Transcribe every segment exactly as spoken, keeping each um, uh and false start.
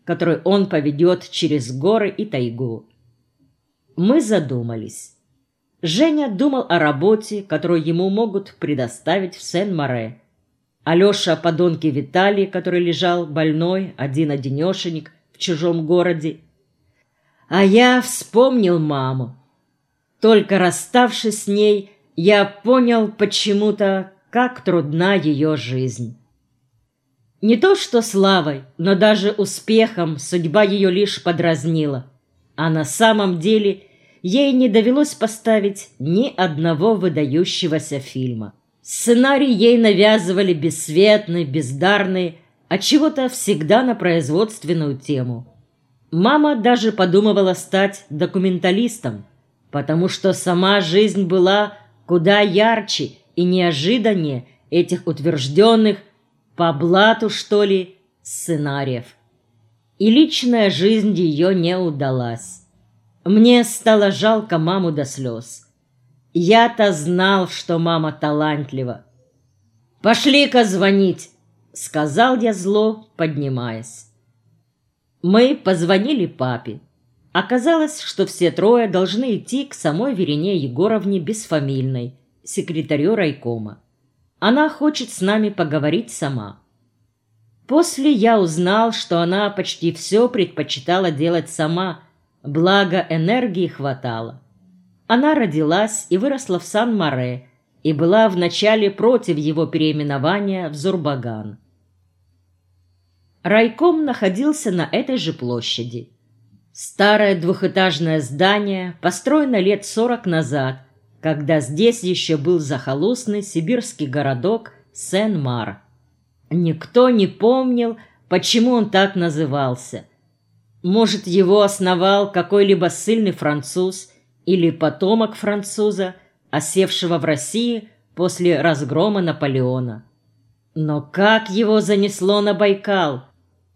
которую он поведет через горы и тайгу. Мы задумались. Женя думал о работе, которую ему могут предоставить в Сен-Море. Алеша о подонке Виталии, который лежал больной, один-одинешенек в чужом городе. А я вспомнил маму. Только расставшись с ней, я понял почему-то, как трудна ее жизнь. Не то что славой, но даже успехом судьба ее лишь подразнила. А на самом деле ей не довелось поставить ни одного выдающегося фильма. Сценарий ей навязывали бесцветный, бездарный, отчего-то всегда на производственную тему. Мама даже подумывала стать документалистом, потому что сама жизнь была куда ярче и неожиданнее этих утвержденных, по блату, что ли, сценариев. И личная жизнь ее не удалась. Мне стало жалко маму до слез. Я-то знал, что мама талантлива. «Пошли-ка звонить», — сказал я зло, поднимаясь. Мы позвонили папе. Оказалось, что все трое должны идти к самой Верине Егоровне Бесфамильной, секретарю райкома. Она хочет с нами поговорить сама. После я узнал, что она почти все предпочитала делать сама, благо энергии хватало. Она родилась и выросла в Сан-Море и была вначале против его переименования в Зурбаган. Райком находился на этой же площади. Старое двухэтажное здание, построено лет сорок назад, когда здесь еще был захолустный сибирский городок Сен-Мар. Никто не помнил, почему он так назывался. Может, его основал какой-либо ссыльный француз или потомок француза, осевшего в России после разгрома Наполеона. Но как его занесло на Байкал?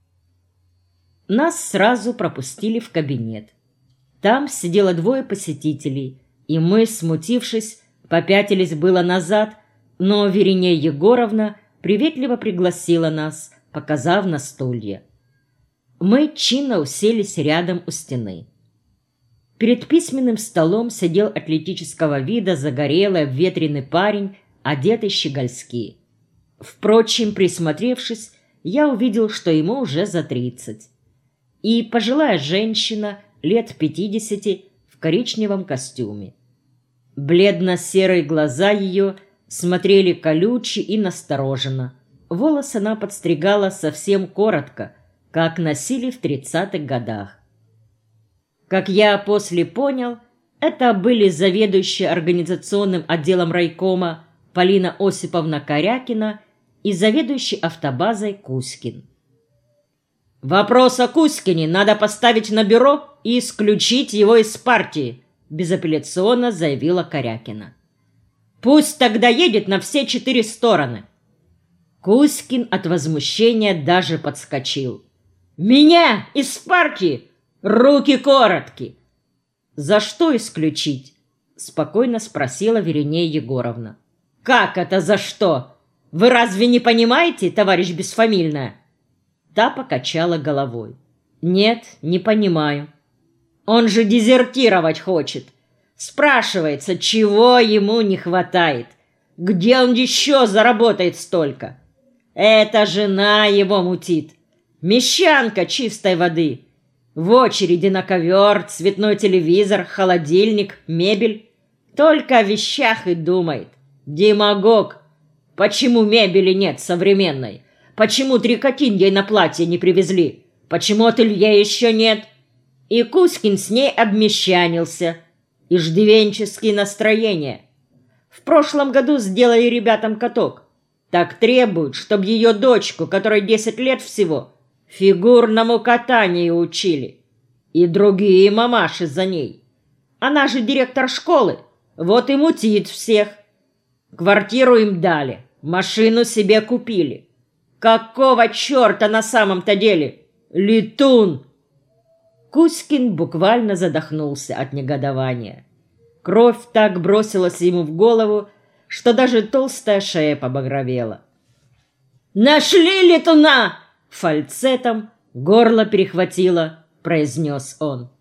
Нас сразу пропустили в кабинет. Там сидело двое посетителей, и мы, смутившись, попятились было назад, но Верине Егоровна приветливо пригласила нас, показав на стулья. Мы чинно уселись рядом у стены. Перед письменным столом сидел атлетического вида загорелый обветренный парень, одетый щегольски. Впрочем, присмотревшись, я увидел, что ему уже за тридцать. И пожилая женщина, лет пятидесяти, в коричневом костюме. Бледно-серые глаза ее смотрели колюче и настороженно. Волосы она подстригала совсем коротко, как носили в тридцатых годах. Как я после понял, это были заведующая организационным отделом райкома Полина Осиповна Корякина и заведующий автобазой Кузькин. «Вопрос о Кузькине надо поставить на бюро и исключить его из партии», безапелляционно заявила Корякина. «Пусть тогда едет на все четыре стороны». Кузькин от возмущения даже подскочил. «Меня из партии? Руки коротки!» «За что исключить?» спокойно спросила Верине Егоровна. «Как это за что? Вы разве не понимаете, товарищ Бесфамильная?» Та покачала головой. «Нет, не понимаю. Он же дезертировать хочет. Спрашивается, чего ему не хватает? Где он еще заработает столько? Эта жена его мутит. Мещанка чистой воды. В очереди на ковер, цветной телевизор, холодильник, мебель. Только о вещах и думает. Демагог. Почему мебели нет современной? Почему трикотин ей на платье не привезли? Почему ателье еще нет? И Кузькин с ней обмещанился. Иждивенческие настроения. В прошлом году сделали ребятам каток. Так требуют, чтобы ее дочку, которой десять лет всего, фигурному катанию учили. И другие мамаши за ней. Она же директор школы. Вот и мутит всех. Квартиру им дали. Машину себе купили. Какого черта на самом-то деле? Летун!» Кузькин буквально задохнулся от негодования. Кровь так бросилась ему в голову, что даже толстая шея побагровела. «Нашли летуна!» — фальцетом Горло перехватило, произнес он.